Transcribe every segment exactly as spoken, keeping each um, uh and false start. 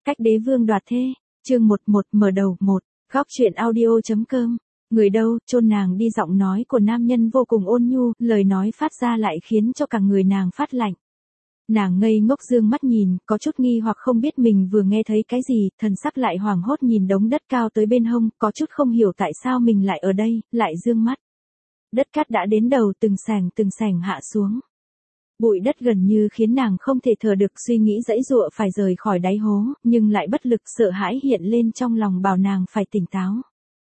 Cách đế vương đoạt thê, chương một một mở đầu một, góc truyện audio.com. Người đâu, chôn nàng đi, giọng nói của nam nhân vô cùng ôn nhu, lời nói phát ra lại khiến cho cả người nàng phát lạnh. Nàng ngây ngốc dương mắt nhìn, có chút nghi hoặc không biết mình vừa nghe thấy cái gì, thần sắc lại hoảng hốt nhìn đống đất cao tới bên hông, có chút không hiểu tại sao mình lại ở đây, lại dương mắt. Đất cát đã đến đầu, từng sảnh từng sảnh hạ xuống. Bụi đất gần như khiến nàng không thể thở được, suy nghĩ giãy giụa phải rời khỏi đáy hố, nhưng lại bất lực, sợ hãi hiện lên trong lòng bảo nàng phải tỉnh táo.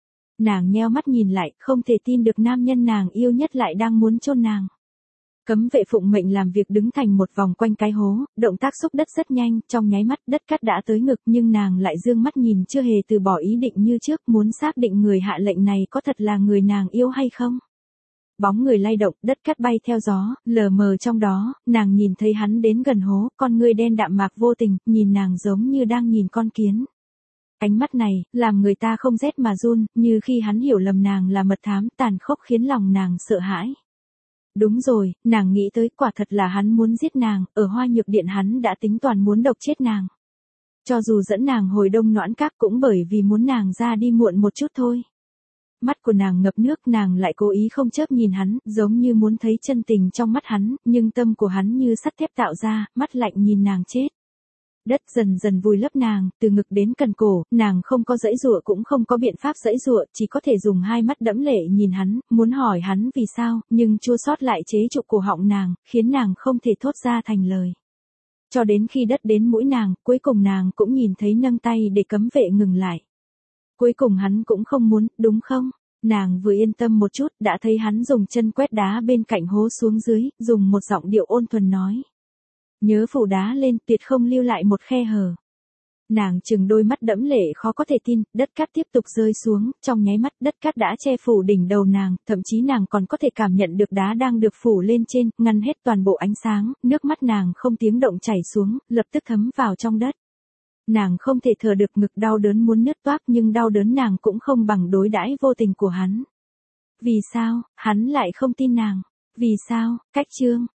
Nàng nheo mắt nhìn lại, không thể tin được nam nhân nàng yêu nhất lại đang muốn chôn nàng. Cấm vệ phụng mệnh làm việc đứng thành một vòng quanh cái hố, động tác xúc đất rất nhanh, trong nháy mắt đất cát đã tới ngực, nhưng nàng lại dương mắt nhìn, chưa hề từ bỏ ý định như trước, muốn xác định người hạ lệnh này có thật là người nàng yêu hay không. Bóng người lay động, đất cát bay theo gió, lờ mờ trong đó, nàng nhìn thấy hắn đến gần hố, con ngươi đen đạm mạc vô tình, nhìn nàng giống như đang nhìn con kiến. Ánh mắt này, làm người ta không rét mà run, như khi hắn hiểu lầm nàng là mật thám, tàn khốc khiến lòng nàng sợ hãi. Đúng rồi, nàng nghĩ tới, quả thật là hắn muốn giết nàng, ở Hoa Nhược Điện hắn đã tính toàn muốn độc chết nàng. Cho dù dẫn nàng hồi Đông Noãn Các cũng bởi vì muốn nàng ra đi muộn một chút thôi. Mắt của nàng ngập nước, nàng lại cố ý không chớp nhìn hắn, giống như muốn thấy chân tình trong mắt hắn, nhưng tâm của hắn như sắt thép tạo ra, mắt lạnh nhìn nàng chết. Đất dần dần vùi lấp nàng, từ ngực đến cần cổ, nàng không có giãy giụa cũng không có biện pháp giãy giụa, chỉ có thể dùng hai mắt đẫm lệ nhìn hắn, muốn hỏi hắn vì sao, nhưng chua xót lại chế trụ cổ họng nàng, khiến nàng không thể thốt ra thành lời. Cho đến khi đất đến mũi nàng, cuối cùng nàng cũng nhìn thấy nâng tay để cấm vệ ngừng lại. Cuối cùng hắn cũng không muốn, đúng không? Nàng vừa yên tâm một chút, đã thấy hắn dùng chân quét đá bên cạnh hố xuống dưới, dùng một giọng điệu ôn thuần nói. Nhớ phủ đá lên, tuyệt không lưu lại một khe hở. Nàng chừng đôi mắt đẫm lệ khó có thể tin, đất cát tiếp tục rơi xuống, trong nháy mắt đất cát đã che phủ đỉnh đầu nàng, thậm chí nàng còn có thể cảm nhận được đá đang được phủ lên trên, ngăn hết toàn bộ ánh sáng, nước mắt nàng không tiếng động chảy xuống, lập tức thấm vào trong đất. Nàng không thể thở được, ngực đau đớn muốn nứt toác, nhưng đau đớn nàng cũng không bằng đối đãi vô tình của hắn. Vì sao, hắn lại không tin nàng? Vì sao, cách chương.